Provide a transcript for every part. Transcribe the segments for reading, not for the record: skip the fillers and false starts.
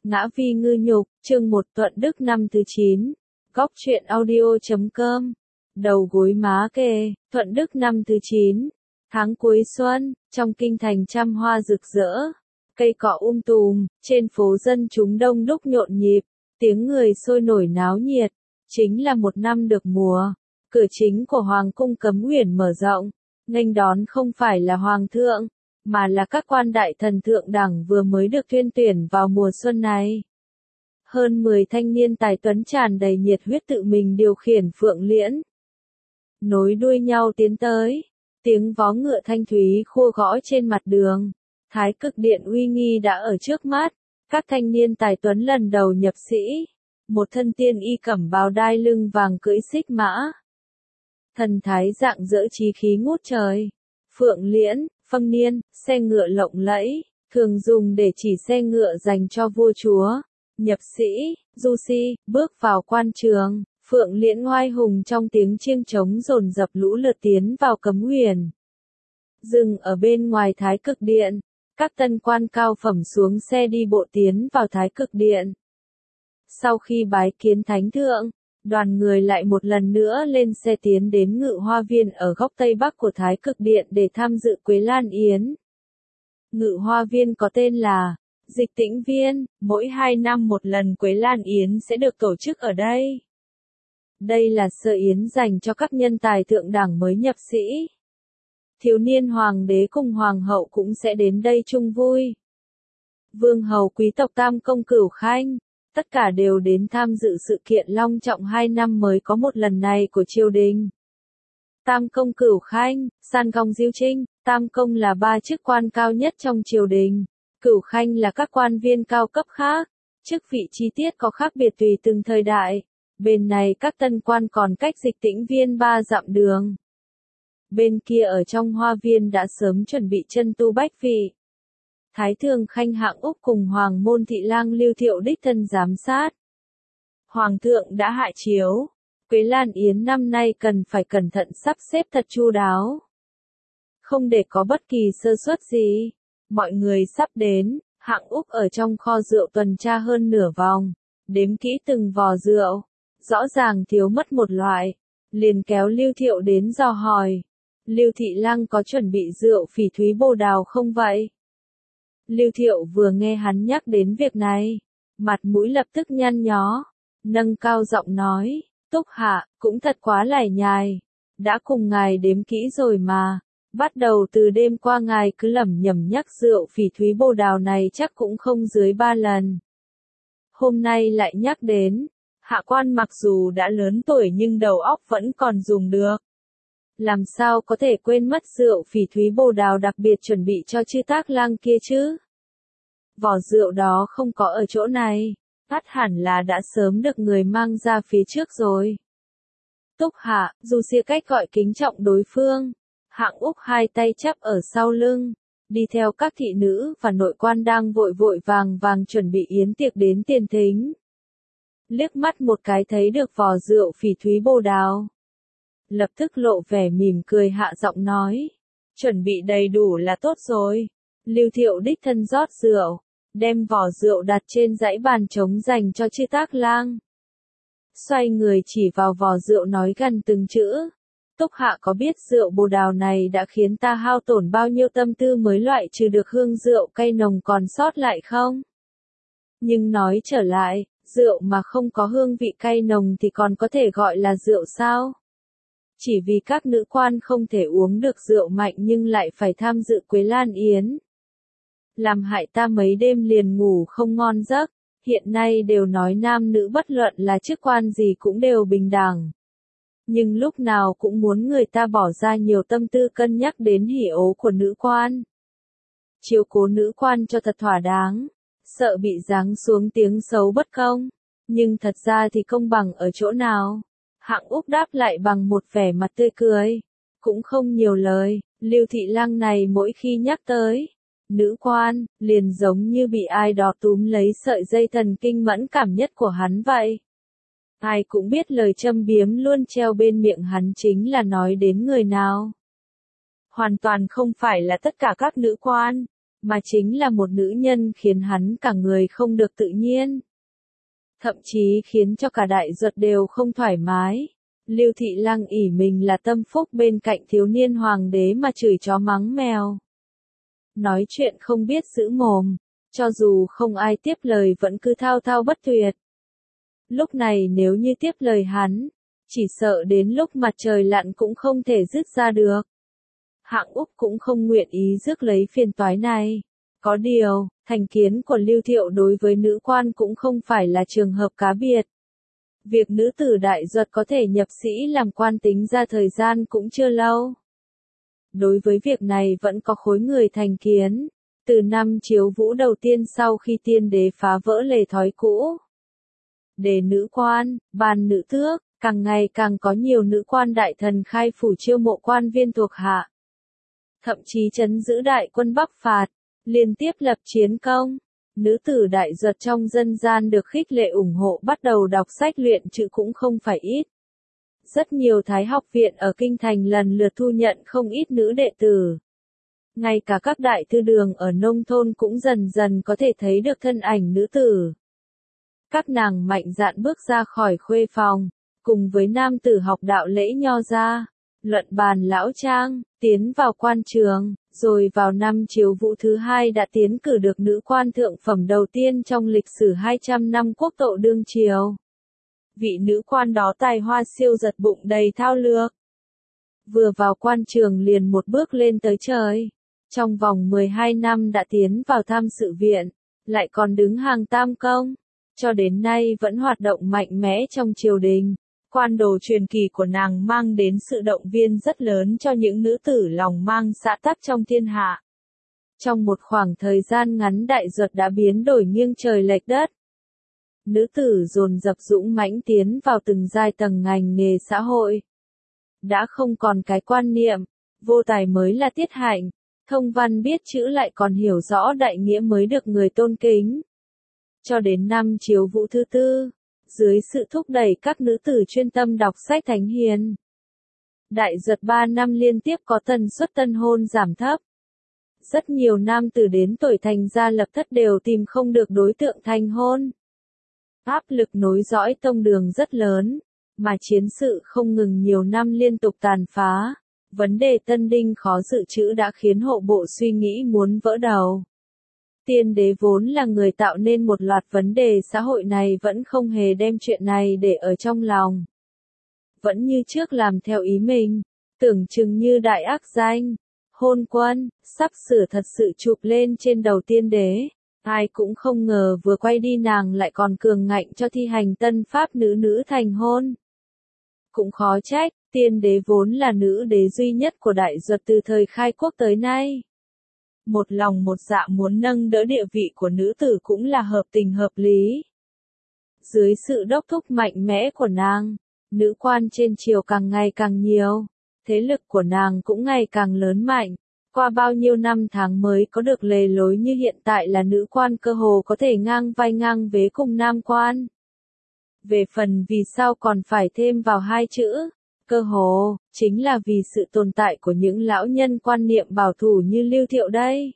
Ngã vi ngư nhục, chương 1 Thuận Đức năm thứ 9. Góc truyện audio.com. Đầu gối má kê, Thuận Đức năm thứ 9. Tháng cuối xuân, trong kinh thành trăm hoa rực rỡ. Cây cọ tùm, trên phố dân chúng đông đúc nhộn nhịp, tiếng người sôi nổi náo nhiệt. Chính là một năm được mùa. Cửa chính của Hoàng cung Cấm Uyển mở rộng, nghênh đón không phải là Hoàng thượng, mà là các quan đại thần thượng đẳng vừa mới được tuyên tuyển vào mùa xuân này. Hơn 10 thanh niên tài tuấn tràn đầy nhiệt huyết tự mình điều khiển phượng liễn, nối đuôi nhau tiến tới, tiếng vó ngựa thanh thúy khua gõ trên mặt đường. Thái Cực Điện uy nghi đã ở trước mắt, các thanh niên tài tuấn lần đầu nhập sĩ, một thân tiên y cẩm bào đai lưng vàng cưỡi xích mã. Thần thái rạng rỡ chí khí ngút trời. Phượng liễn, phâm niên, xe ngựa lộng lẫy, thường dùng để chỉ xe ngựa dành cho vua chúa. Nhập sĩ, du si, bước vào quan trường, phượng liễn oai hùng trong tiếng chiêng trống dồn dập lũ lượt tiến vào Cấm Uyển. Dừng ở bên ngoài Thái Cực Điện, các tân quan cao phẩm xuống xe đi bộ tiến vào Thái Cực Điện. Sau khi bái kiến thánh thượng, đoàn người lại một lần nữa lên xe tiến đến Ngự Hoa Viên ở góc Tây Bắc của Thái Cực Điện để tham dự Quế Lan Yến. Ngự Hoa Viên có tên là Dịch Tĩnh Viên, mỗi 2 năm một lần Quế Lan Yến sẽ được tổ chức ở đây. Đây là sơ yến dành cho các nhân tài thượng đẳng mới nhập sĩ. Thiếu niên hoàng đế cùng hoàng hậu cũng sẽ đến đây chung vui. Vương hầu quý tộc Tam Công Cửu Khanh, tất cả đều đến tham dự sự kiện long trọng 2 năm mới có một lần này của triều đình. Tam Công Cửu Khanh, San Gong Diêu Trinh, Tam Công là 3 chức quan cao nhất trong triều đình, Cửu Khanh là các quan viên cao cấp khác, chức vị chi tiết có khác biệt tùy từng thời đại. Bên này các tân quan còn cách Dịch Tĩnh Viên 3 dặm đường. Bên kia ở trong hoa viên đã sớm chuẩn bị chân tu bách vị. Thái Thường Khanh Hạng Úc cùng Hoàng môn thị lang Lưu Thiệu đích thân giám sát. Hoàng thượng đã hạ chiếu, Quế Lan Yến năm nay cần phải cẩn thận sắp xếp thật chu đáo. Không để có bất kỳ sơ suất gì. Mọi người sắp đến, Hạng Úc ở trong kho rượu tuần tra hơn nửa vòng, đếm kỹ từng vò rượu, rõ ràng thiếu mất một loại, liền kéo Lưu Thiệu đến dò hỏi. Lưu Thị Lang có chuẩn bị rượu phỉ thúy bồ đào không vậy? Lưu Thiệu vừa nghe hắn nhắc đến việc này, mặt mũi lập tức nhăn nhó, nâng cao giọng nói, Túc Hạ, cũng thật quá lải nhải, đã cùng ngài đếm kỹ rồi mà, bắt đầu từ đêm qua ngài cứ lẩm nhẩm nhắc rượu phỉ thúy bồ đào này chắc cũng không dưới 3 lần. Hôm nay lại nhắc đến, hạ quan mặc dù đã lớn tuổi nhưng đầu óc vẫn còn dùng được. Làm sao có thể quên mất rượu phỉ thúy bồ đào đặc biệt chuẩn bị cho chư Tác Lang kia chứ? Vỏ rượu đó không có ở chỗ này, ắt hẳn là đã sớm được người mang ra phía trước rồi. Túc Hạ, dù xia cách gọi kính trọng đối phương, Hạng Úc hai tay chắp ở sau lưng, đi theo các thị nữ và nội quan đang vội vội vàng vàng chuẩn bị yến tiệc đến tiền thính. Liếc mắt một cái thấy được vò rượu phỉ thúy bồ đào. Lập tức lộ vẻ mỉm cười hạ giọng nói. Chuẩn bị đầy đủ là tốt rồi. Lưu Thiệu đích thân rót rượu, đem vỏ rượu đặt trên dãy bàn trống dành cho chư Tác Lang. Xoay người chỉ vào vò rượu nói gần từng chữ. Túc Hạ có biết rượu bồ đào này đã khiến ta hao tổn bao nhiêu tâm tư mới loại trừ được hương rượu cay nồng còn sót lại không? Nhưng nói trở lại, rượu mà không có hương vị cay nồng thì còn có thể gọi là rượu sao? Chỉ vì các nữ quan không thể uống được rượu mạnh nhưng lại phải tham dự Quế Lan Yến. Làm hại ta mấy đêm liền ngủ không ngon giấc, hiện nay đều nói nam nữ bất luận là chức quan gì cũng đều bình đẳng. Nhưng lúc nào cũng muốn người ta bỏ ra nhiều tâm tư cân nhắc đến hỉ ố của nữ quan. Chiếu cố nữ quan cho thật thỏa đáng, sợ bị giáng xuống tiếng xấu bất công. Nhưng thật ra thì công bằng ở chỗ nào? Hạng Úc đáp lại bằng một vẻ mặt tươi cười. Cũng không nhiều lời, Lưu Thị Lang này mỗi khi nhắc tới nữ quan, liền giống như bị ai đó túm lấy sợi dây thần kinh mẫn cảm nhất của hắn vậy. Ai cũng biết lời châm biếm luôn treo bên miệng hắn chính là nói đến người nào. Hoàn toàn không phải là tất cả các nữ quan, mà chính là một nữ nhân khiến hắn cả người không được tự nhiên. Thậm chí khiến cho cả đại duật đều không thoải mái. Lưu Thị Lăng ỷ mình là tâm phúc bên cạnh thiếu niên hoàng đế mà chửi chó mắng mèo. Nói chuyện không biết giữ mồm, cho dù không ai tiếp lời vẫn cứ thao thao bất tuyệt. Lúc này nếu như tiếp lời hắn, chỉ sợ đến lúc mặt trời lặn cũng không thể dứt ra được. Hạng Úc cũng không nguyện ý rước lấy phiền toái này. Có điều, thành kiến của Lưu Thiệu đối với nữ quan cũng không phải là trường hợp cá biệt. Việc nữ tử đại duật có thể nhập sĩ làm quan tính ra thời gian cũng chưa lâu. Đối với việc này vẫn có khối người thành kiến. Từ năm Chiếu Vũ đầu tiên sau khi tiên đế phá vỡ lề thói cũ. Đề nữ quan, ban nữ tước, càng ngày càng có nhiều nữ quan đại thần khai phủ chiêu mộ quan viên thuộc hạ. Thậm chí trấn giữ đại quân Bắc phạt, liên tiếp lập chiến công. Nữ tử đại duật trong dân gian được khích lệ ủng hộ bắt đầu đọc sách luyện chữ cũng không phải ít. Rất nhiều thái học viện ở kinh thành lần lượt thu nhận không ít nữ đệ tử. Ngay cả các đại thư đường ở nông thôn cũng dần dần có thể thấy được thân ảnh nữ tử. Các nàng mạnh dạn bước ra khỏi khuê phòng, cùng với nam tử học đạo lễ nho ra, luận bàn lão trang, tiến vào quan trường, rồi vào năm Chiếu Vũ thứ hai đã tiến cử được nữ quan thượng phẩm đầu tiên trong lịch sử 200 năm quốc tộ đương triều. Vị nữ quan đó tài hoa siêu giật bụng đầy thao lược. Vừa vào quan trường liền một bước lên tới trời. Trong vòng 12 năm đã tiến vào tham sự viện, lại còn đứng hàng tam công. Cho đến nay vẫn hoạt động mạnh mẽ trong triều đình. Quan đồ truyền kỳ của nàng mang đến sự động viên rất lớn cho những nữ tử lòng mang xã tắc trong thiên hạ. Trong một khoảng thời gian ngắn đại duật đã biến đổi nghiêng trời lệch đất. Nữ tử dồn dập dũng mãnh tiến vào từng giai tầng ngành nghề xã hội. Đã không còn cái quan niệm, vô tài mới là tiết hạnh, thông văn biết chữ lại còn hiểu rõ đại nghĩa mới được người tôn kính. Cho đến năm Chiếu Vũ thứ tư, dưới sự thúc đẩy các nữ tử chuyên tâm đọc sách thánh hiền, đại duật 3 năm liên tiếp có tần suất tân hôn giảm thấp. Rất nhiều nam tử đến tuổi thành gia lập thất đều tìm không được đối tượng thành hôn. Áp lực nối dõi tông đường rất lớn, mà chiến sự không ngừng nhiều năm liên tục tàn phá. Vấn đề tân đinh khó dự trữ đã khiến hộ bộ suy nghĩ muốn vỡ đầu. Tiên đế vốn là người tạo nên một loạt vấn đề xã hội này vẫn không hề đem chuyện này để ở trong lòng. Vẫn như trước làm theo ý mình, tưởng chừng như đại ác danh, hôn quân, sắp sửa thật sự chụp lên trên đầu tiên đế. Ai cũng không ngờ vừa quay đi nàng lại còn cường ngạnh cho thi hành tân pháp nữ thành hôn. Cũng khó trách, tiên đế vốn là nữ đế duy nhất của đại duật từ thời khai quốc tới nay. Một lòng một dạ muốn nâng đỡ địa vị của nữ tử cũng là hợp tình hợp lý. Dưới sự đốc thúc mạnh mẽ của nàng, nữ quan trên triều càng ngày càng nhiều, thế lực của nàng cũng ngày càng lớn mạnh. Qua bao nhiêu năm tháng mới có được lề lối như hiện tại là nữ quan cơ hồ có thể ngang vai ngang vế cùng nam quan. Về phần vì sao còn phải thêm vào hai chữ, cơ hồ, chính là vì sự tồn tại của những lão nhân quan niệm bảo thủ như Lưu Thiệu đây.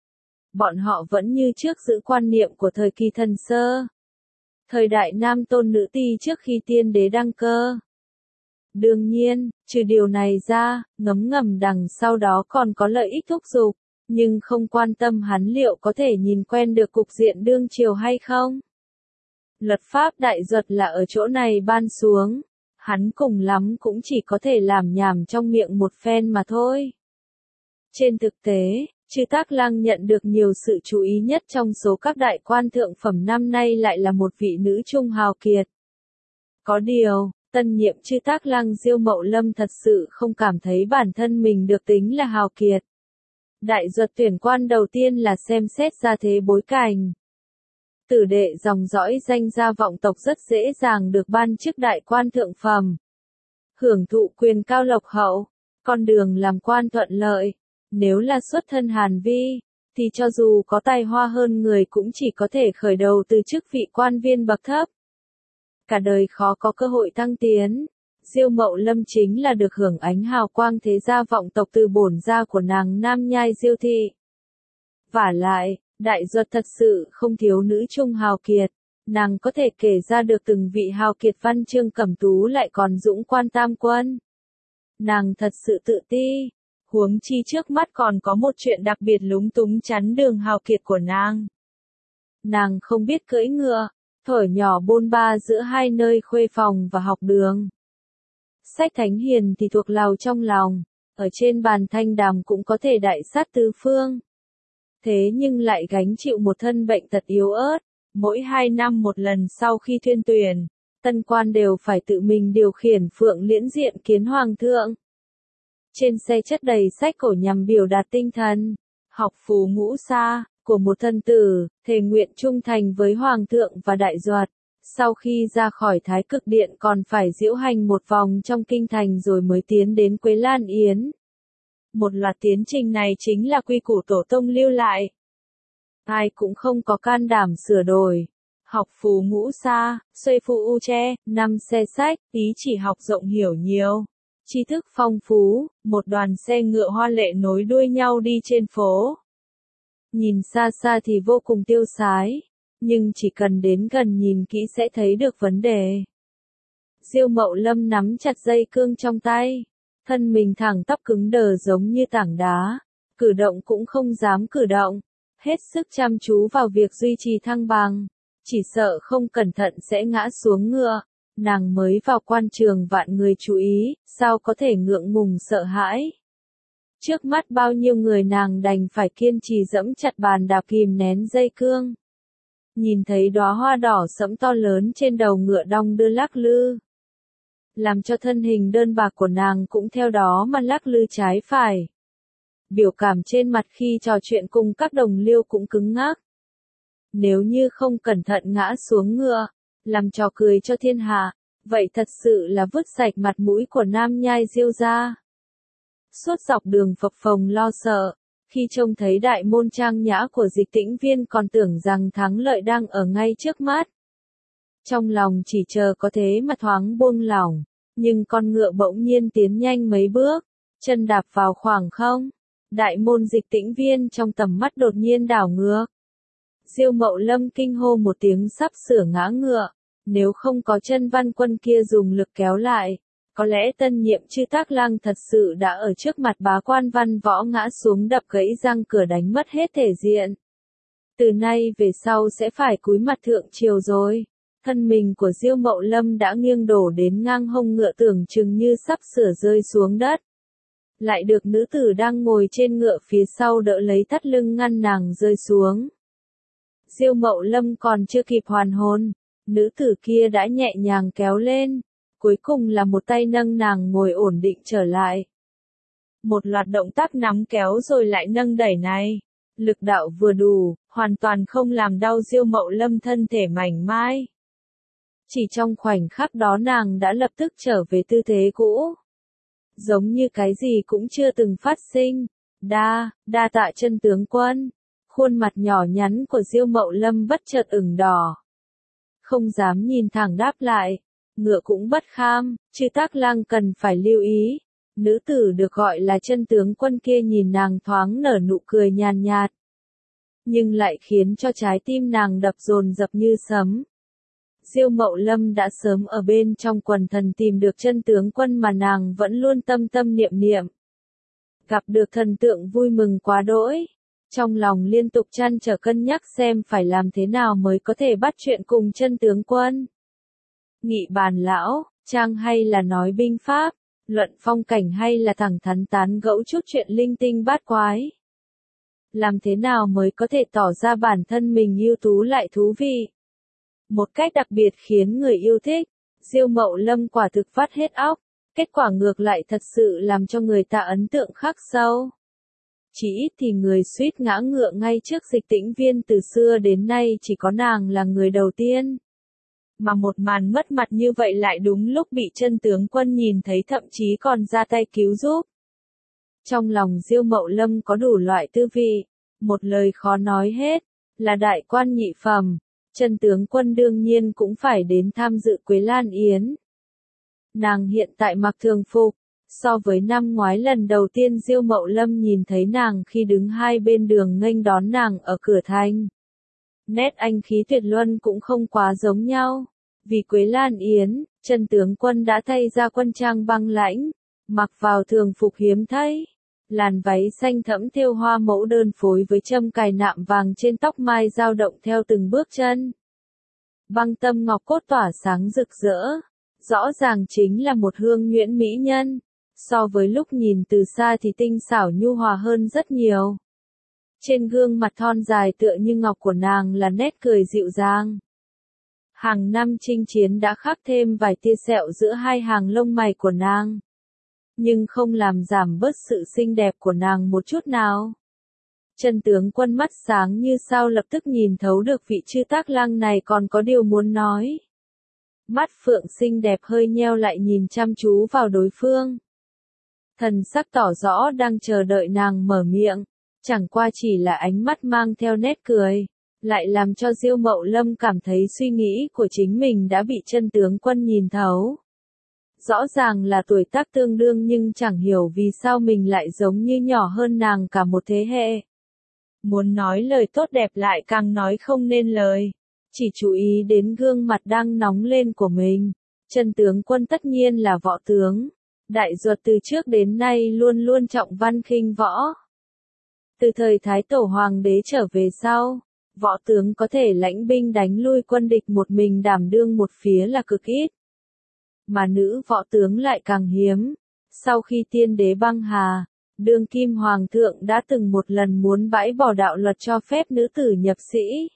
Bọn họ vẫn như trước giữ quan niệm của thời kỳ thần sơ. Thời đại nam tôn nữ ti trước khi tiên đế đăng cơ. Đương nhiên, trừ điều này ra, ngấm ngầm đằng sau đó còn có lợi ích thúc giục, nhưng không quan tâm hắn liệu có thể nhìn quen được cục diện đương triều hay không. Luật pháp đại duật là ở chỗ này ban xuống, hắn cùng lắm cũng chỉ có thể làm nhảm trong miệng một phen mà thôi. Trên thực tế, Chư Tác Lăng nhận được nhiều sự chú ý nhất trong số các đại quan thượng phẩm năm nay lại là một vị nữ trung hào kiệt. Có điều, tân nhiệm Chư Tác Lăng Diêu Mậu Lâm thật sự không cảm thấy bản thân mình được tính là hào kiệt. Đại duật tuyển quan đầu tiên là xem xét ra thế bối cảnh. Tử đệ dòng dõi danh gia vọng tộc rất dễ dàng được ban chức đại quan thượng phẩm. Hưởng thụ quyền cao lộc hậu, con đường làm quan thuận lợi. Nếu là xuất thân Hàn Vi, thì cho dù có tài hoa hơn người cũng chỉ có thể khởi đầu từ chức vị quan viên bậc thấp. Cả đời khó có cơ hội thăng tiến. Diêu Mậu Lâm chính là được hưởng ánh hào quang thế gia vọng tộc từ bổn gia của nàng Nam Nhai Diêu Thị. Vả lại, Đại Duật thật sự không thiếu nữ trung hào kiệt. Nàng có thể kể ra được từng vị hào kiệt văn chương cẩm tú lại còn dũng quan tam quân. Nàng thật sự tự ti. Huống chi trước mắt còn có một chuyện đặc biệt lúng túng chắn đường hào kiệt của nàng. Nàng không biết cưỡi ngựa, thuở nhỏ bôn ba giữa hai nơi khuê phòng và học đường. Sách thánh hiền thì thuộc lào trong lòng, ở trên bàn thanh đàm cũng có thể đại sát tứ phương. Thế nhưng lại gánh chịu một thân bệnh tật yếu ớt, mỗi 2 năm một lần sau khi tuyên tuyển, tân quan đều phải tự mình điều khiển phượng liễn diện kiến hoàng thượng. Trên xe chất đầy sách cổ nhằm biểu đạt tinh thần, học phù ngũ sa, của một thân tử, thề nguyện trung thành với hoàng thượng và Đại Duật. Sau khi ra khỏi Thái Cực Điện còn phải diễu hành một vòng trong kinh thành rồi mới tiến đến Quế Lan Yến. Một loạt tiến trình này chính là quy củ tổ tông lưu lại. Ai cũng không có can đảm sửa đổi. Học phù ngũ sa, xuê phu u che, 5 xe sách, ý chỉ học rộng hiểu nhiều. Tri thức phong phú, một đoàn xe ngựa hoa lệ nối đuôi nhau đi trên phố. Nhìn xa xa thì vô cùng tiêu sái, nhưng chỉ cần đến gần nhìn kỹ sẽ thấy được vấn đề. Diêu Mậu Lâm nắm chặt dây cương trong tay, thân mình thẳng tắp cứng đờ giống như tảng đá, cử động cũng không dám cử động, hết sức chăm chú vào việc duy trì thăng bằng, chỉ sợ không cẩn thận sẽ ngã xuống ngựa. Nàng mới vào quan trường vạn người chú ý, sao có thể ngượng ngùng sợ hãi. Trước mắt bao nhiêu người nàng đành phải kiên trì dẫm chặt bàn đạp kìm nén dây cương. Nhìn thấy đóa hoa đỏ sẫm to lớn trên đầu ngựa đong đưa lắc lư, làm cho thân hình đơn bạc của nàng cũng theo đó mà lắc lư trái phải. Biểu cảm trên mặt khi trò chuyện cùng các đồng liêu cũng cứng ngắc. Nếu như không cẩn thận ngã xuống ngựa, làm trò cười cho thiên hạ, vậy thật sự là vứt sạch mặt mũi của Nam Nhai Diêu gia. Suốt dọc đường phập phồng lo sợ, khi trông thấy đại môn trang nhã của Dịch Tĩnh Viên còn tưởng rằng thắng lợi đang ở ngay trước mắt. Trong lòng chỉ chờ có thế mà thoáng buông lỏng, nhưng con ngựa bỗng nhiên tiến nhanh mấy bước, chân đạp vào khoảng không. Đại môn Dịch Tĩnh Viên trong tầm mắt đột nhiên đảo ngược. Diêu Mậu Lâm kinh hô một tiếng sắp sửa ngã ngựa, nếu không có chân văn quân kia dùng lực kéo lại, có lẽ tân nhiệm Chư Tác Lang thật sự đã ở trước mặt bá quan văn võ ngã xuống đập gãy răng cửa đánh mất hết thể diện. Từ nay về sau sẽ phải cúi mặt thượng triều rồi. Thân mình của Diêu Mậu Lâm đã nghiêng đổ đến ngang hông ngựa tưởng chừng như sắp sửa rơi xuống đất. Lại được nữ tử đang ngồi trên ngựa phía sau đỡ lấy thắt lưng ngăn nàng rơi xuống. Diêu Mậu Lâm còn chưa kịp hoàn hồn, nữ tử kia đã nhẹ nhàng kéo lên, cuối cùng là một tay nâng nàng ngồi ổn định trở lại. Một loạt động tác nắm kéo rồi lại nâng đẩy này, lực đạo vừa đủ, hoàn toàn không làm đau Diêu Mậu Lâm thân thể mảnh mai. Chỉ trong khoảnh khắc đó nàng đã lập tức trở về tư thế cũ. Giống như cái gì cũng chưa từng phát sinh. Đa tạ chân tướng quân. Khuôn mặt nhỏ nhắn của Diêu Mậu Lâm bất chợt ửng đỏ. Không dám nhìn thẳng đáp lại. Ngựa cũng bất kham, Chư Tác Lang cần phải lưu ý. Nữ tử được gọi là chân tướng quân kia nhìn nàng thoáng nở nụ cười nhàn nhạt. Nhưng lại khiến cho trái tim nàng đập dồn dập như sấm. Diêu Mậu Lâm đã sớm ở bên trong quần thần tìm được chân tướng quân mà nàng vẫn luôn tâm tâm niệm niệm. Gặp được thần tượng vui mừng quá đỗi. Trong lòng liên tục trăn trở cân nhắc xem phải làm thế nào mới có thể bắt chuyện cùng chân tướng quân. Nghị bàn lão, trang hay là nói binh pháp, luận phong cảnh hay là thẳng thắn tán gẫu chút chuyện linh tinh bát quái. Làm thế nào mới có thể tỏ ra bản thân mình ưu tú lại thú vị. Một cách đặc biệt khiến người yêu thích, Diêu Mậu Lâm quả thực vắt hết óc, kết quả ngược lại thật sự làm cho người ta ấn tượng khắc sâu. Chỉ ít thì người suýt ngã ngựa ngay trước Dịch Tĩnh Viên từ xưa đến nay chỉ có nàng là người đầu tiên. Mà một màn mất mặt như vậy lại đúng lúc bị chân tướng quân nhìn thấy thậm chí còn ra tay cứu giúp. Trong lòng Diêu Mậu Lâm có đủ loại tư vị, một lời khó nói hết, là đại quan nhị phẩm, chân tướng quân đương nhiên cũng phải đến tham dự Quế Lan Yến. Nàng hiện tại mặc thường phục, So với năm ngoái lần đầu tiên Diêu Mậu Lâm nhìn thấy nàng khi đứng hai bên đường nghênh đón nàng ở cửa thành. Nét anh khí tuyệt luân cũng không quá giống nhau. Vì Quế Lan Yến, Chân tướng quân đã thay ra quân trang băng lãnh, mặc vào thường phục hiếm thấy. Làn váy xanh thẫm thêu hoa mẫu đơn phối với châm cài nạm vàng trên tóc mai dao động theo từng bước chân. Băng tâm ngọc cốt tỏa sáng rực rỡ, rõ ràng chính là một hương nhuyễn mỹ nhân, so với lúc nhìn từ xa thì tinh xảo nhu hòa hơn rất nhiều. Trên gương mặt thon dài tựa như ngọc của nàng là nét cười dịu dàng. Hàng năm chinh chiến đã khắc thêm vài tia sẹo giữa hai hàng lông mày của nàng, nhưng không làm giảm bớt sự xinh đẹp của nàng một chút nào. Chân tướng quân mắt sáng như sao lập tức nhìn thấu được vị chư tác lang này còn có điều muốn nói. Mắt phượng xinh đẹp hơi nheo lại nhìn chăm chú vào đối phương. Thần sắc tỏ rõ đang chờ đợi nàng mở miệng, chẳng qua chỉ là ánh mắt mang theo nét cười, lại làm cho Diêu Mậu Lâm cảm thấy suy nghĩ của chính mình đã bị chân tướng quân nhìn thấu. Rõ ràng là tuổi tác tương đương nhưng chẳng hiểu vì sao mình lại giống như nhỏ hơn nàng cả một thế hệ. Muốn nói lời tốt đẹp lại càng nói không nên lời, chỉ chú ý đến gương mặt đang nóng lên của mình. Chân tướng quân tất nhiên là võ tướng, đại duật từ trước đến nay luôn luôn trọng văn khinh võ. Từ thời Thái Tổ Hoàng đế trở về sau, võ tướng có thể lãnh binh đánh lui quân địch một mình đảm đương một phía là cực ít. Mà nữ võ tướng lại càng hiếm. Sau khi tiên đế băng hà, đương kim hoàng thượng đã từng một lần muốn bãi bỏ đạo luật cho phép nữ tử nhập sĩ.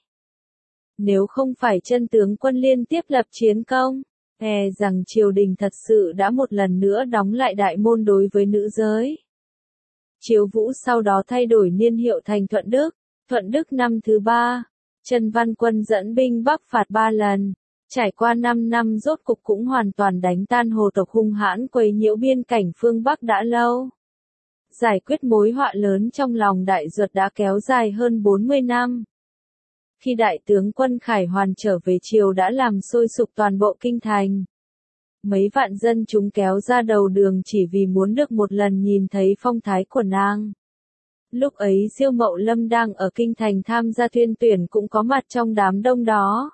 Nếu không phải chân tướng quân liên tiếp lập chiến công, e rằng triều đình thật sự đã một lần nữa đóng lại đại môn đối với nữ giới. Chiếu Vũ sau đó thay đổi niên hiệu thành Thuận Đức năm thứ 3, Trần Văn Quân dẫn binh bắc phạt 3 lần. Trải qua 5 năm rốt cục cũng hoàn toàn đánh tan hồ tộc hung hãn quấy nhiễu biên cảnh phương Bắc đã lâu. Giải quyết mối họa lớn trong lòng đại duật đã kéo dài hơn 40 năm. Khi đại tướng quân Khải Hoàn trở về triều đã làm sôi sục toàn bộ kinh thành. Mấy vạn dân chúng kéo ra đầu đường chỉ vì muốn được một lần nhìn thấy phong thái của nàng. Lúc ấy Diêu Mậu Lâm đang ở kinh thành tham gia tuyên tuyển cũng có mặt trong đám đông đó.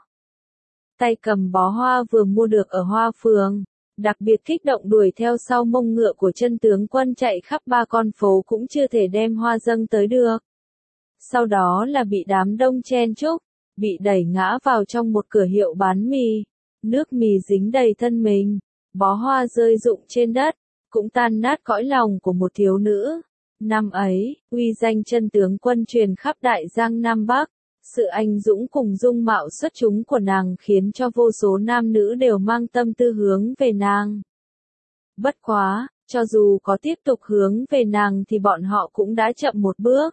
Tay cầm bó hoa vừa mua được ở Hoa Phường, đặc biệt kích động đuổi theo sau mông ngựa của chân tướng quân chạy khắp 3 con phố cũng chưa thể đem hoa dâng tới được. Sau đó là bị đám đông chen chúc, bị đẩy ngã vào trong một cửa hiệu bán mì, nước mì dính đầy thân mình, bó hoa rơi rụng trên đất, cũng tan nát cõi lòng của một thiếu nữ. Năm ấy, uy danh chân tướng quân truyền khắp Đại Giang Nam Bắc. Sự anh dũng cùng dung mạo xuất chúng của nàng khiến cho vô số nam nữ đều mang tâm tư hướng về nàng. Bất quá, cho dù có tiếp tục hướng về nàng thì bọn họ cũng đã chậm một bước.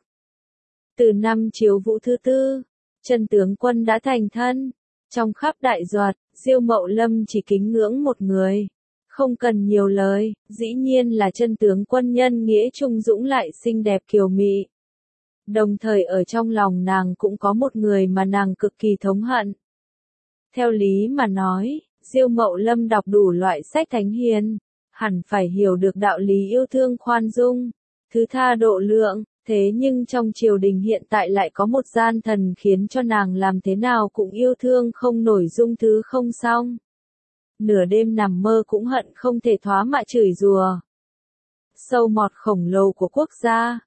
Từ năm Chiếu Vũ thứ 4, chân tướng quân đã thành thân. Trong khắp đại duật, Diêu Mậu Lâm chỉ kính ngưỡng một người. Không cần nhiều lời, dĩ nhiên là chân tướng quân nhân nghĩa trung dũng lại xinh đẹp kiều mị. Đồng thời ở trong lòng nàng cũng có một người mà nàng cực kỳ thống hận. Theo lý mà nói, Diêu Mậu Lâm đọc đủ loại sách thánh hiền, hẳn phải hiểu được đạo lý yêu thương khoan dung, thứ tha độ lượng, thế nhưng trong triều đình hiện tại lại có một gian thần khiến cho nàng làm thế nào cũng yêu thương không nổi dung thứ không xong. Nửa đêm nằm mơ cũng hận không thể thoá mạ chửi rủa. Sâu mọt khổng lồ của quốc gia.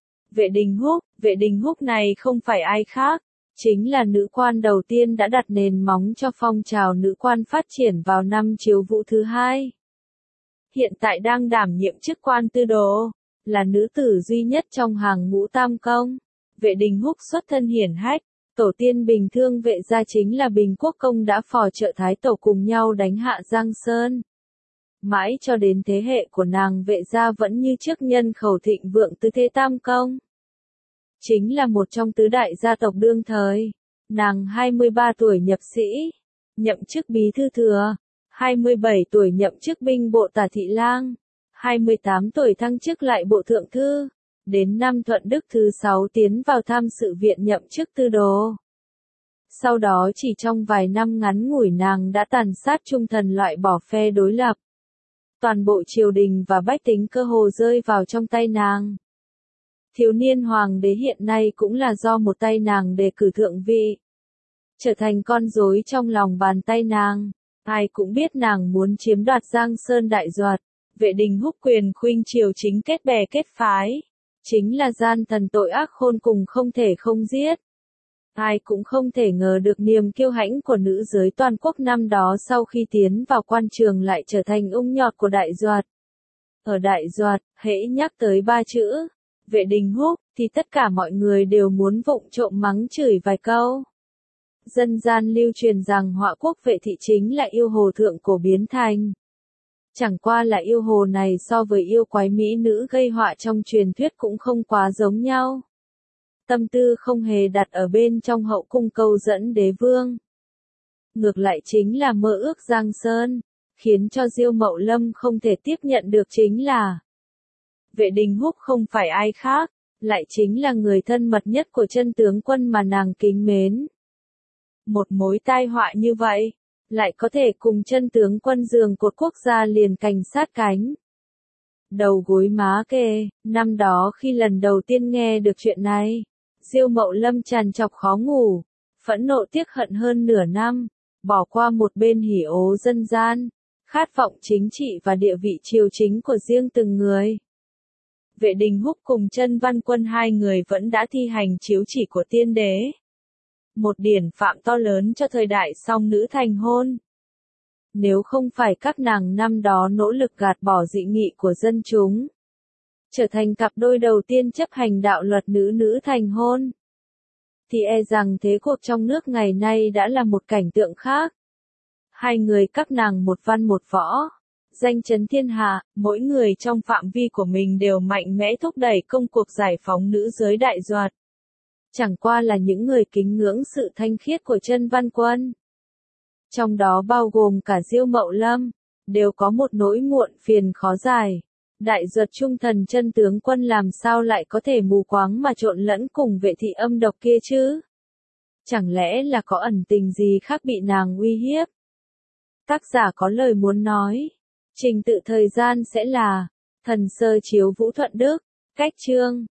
Vệ Đình Húc này không phải ai khác, chính là nữ quan đầu tiên đã đặt nền móng cho phong trào nữ quan phát triển vào năm Chiếu Vũ thứ 2. Hiện tại đang đảm nhiệm chức quan tư đồ, là nữ tử duy nhất trong hàng ngũ tam công. Vệ Đình Húc xuất thân hiển hách, tổ tiên Bình Thương Vệ gia chính là Bình Quốc công đã phò trợ Thái Tổ cùng nhau đánh hạ Giang Sơn. Mãi cho đến thế hệ của nàng Vệ gia vẫn như trước nhân khẩu thịnh vượng tứ thế tam công. Chính là một trong tứ đại gia tộc đương thời. Nàng 23 tuổi nhập sĩ, nhậm chức bí thư thừa, 27 tuổi nhậm chức binh bộ tả thị lang, 28 tuổi thăng chức lại bộ thượng thư, đến năm Thuận Đức thứ 6 tiến vào tham sự viện nhậm chức tư đồ. Sau đó chỉ trong vài năm ngắn ngủi nàng đã tàn sát trung thần loại bỏ phe đối lập. toàn bộ triều đình và bách tính cơ hồ rơi vào trong tay nàng. Thiếu niên hoàng đế hiện nay cũng là do một tay nàng đề cử thượng vị, trở thành con rối trong lòng bàn tay nàng. Ai cũng biết nàng muốn chiếm đoạt Giang Sơn Đại Duật, Vệ Đình Húc quyền khuynh triều chính kết bè kết phái, chính là gian thần tội ác khôn cùng không thể không giết. Ai cũng không thể ngờ được niềm kiêu hãnh của nữ giới toàn quốc năm đó sau khi tiến vào quan trường lại trở thành ung nhọt của Đại Duật. Ở Đại Duật, hễ nhắc tới ba chữ Vệ Đình Húc thì tất cả mọi người đều muốn vụng trộm mắng chửi vài câu. Dân gian lưu truyền rằng họa quốc Vệ thị chính là yêu hồ thượng cổ biến thành. Chẳng qua là yêu hồ này so với yêu quái mỹ nữ gây họa trong truyền thuyết cũng không quá giống nhau. Tâm tư không hề đặt ở bên trong hậu cung câu dẫn đế vương. Ngược lại chính là mơ ước Giang Sơn, khiến cho Diêu Mậu Lâm không thể tiếp nhận được chính là Vệ Đình Húc không phải ai khác, lại chính là người thân mật nhất của chân tướng quân mà nàng kính mến. Một mối tai họa như vậy, lại có thể cùng chân tướng quân giường cột quốc gia liền cành sát cánh. Đầu gối má kê, năm đó khi lần đầu tiên nghe được chuyện này, Diêu Mậu Lâm tràn trọc khó ngủ, phẫn nộ tiếc hận hơn nửa năm, bỏ qua một bên hỉ ố dân gian, khát vọng chính trị và địa vị triều chính của riêng từng người. Vệ Đình Húc cùng Chân Văn Quân hai người vẫn đã thi hành chiếu chỉ của tiên đế. Một điển phạm to lớn cho thời đại song nữ thành hôn. Nếu không phải các nàng năm đó nỗ lực gạt bỏ dị nghị của dân chúng, trở thành cặp đôi đầu tiên chấp hành đạo luật nữ nữ thành hôn, thì e rằng thế cuộc trong nước ngày nay đã là một cảnh tượng khác. Hai người các nàng một văn một võ, danh chấn thiên hạ, mỗi người trong phạm vi của mình đều mạnh mẽ thúc đẩy công cuộc giải phóng nữ giới Đại Duật. Chẳng qua là những người kính ngưỡng sự thanh khiết của Chân Văn Quân, trong đó bao gồm cả Diêu Mậu Lâm, đều có một nỗi muộn phiền khó giải. Đại Duật trung thần chân tướng quân làm sao lại có thể mù quáng mà trộn lẫn cùng Vệ thị âm độc kia chứ? Chẳng lẽ là có ẩn tình gì khác bị nàng uy hiếp? Tác giả có lời muốn nói. Trình tự thời gian sẽ là Thần Sơ Chiếu Vũ Thuận Đức, Cách Chương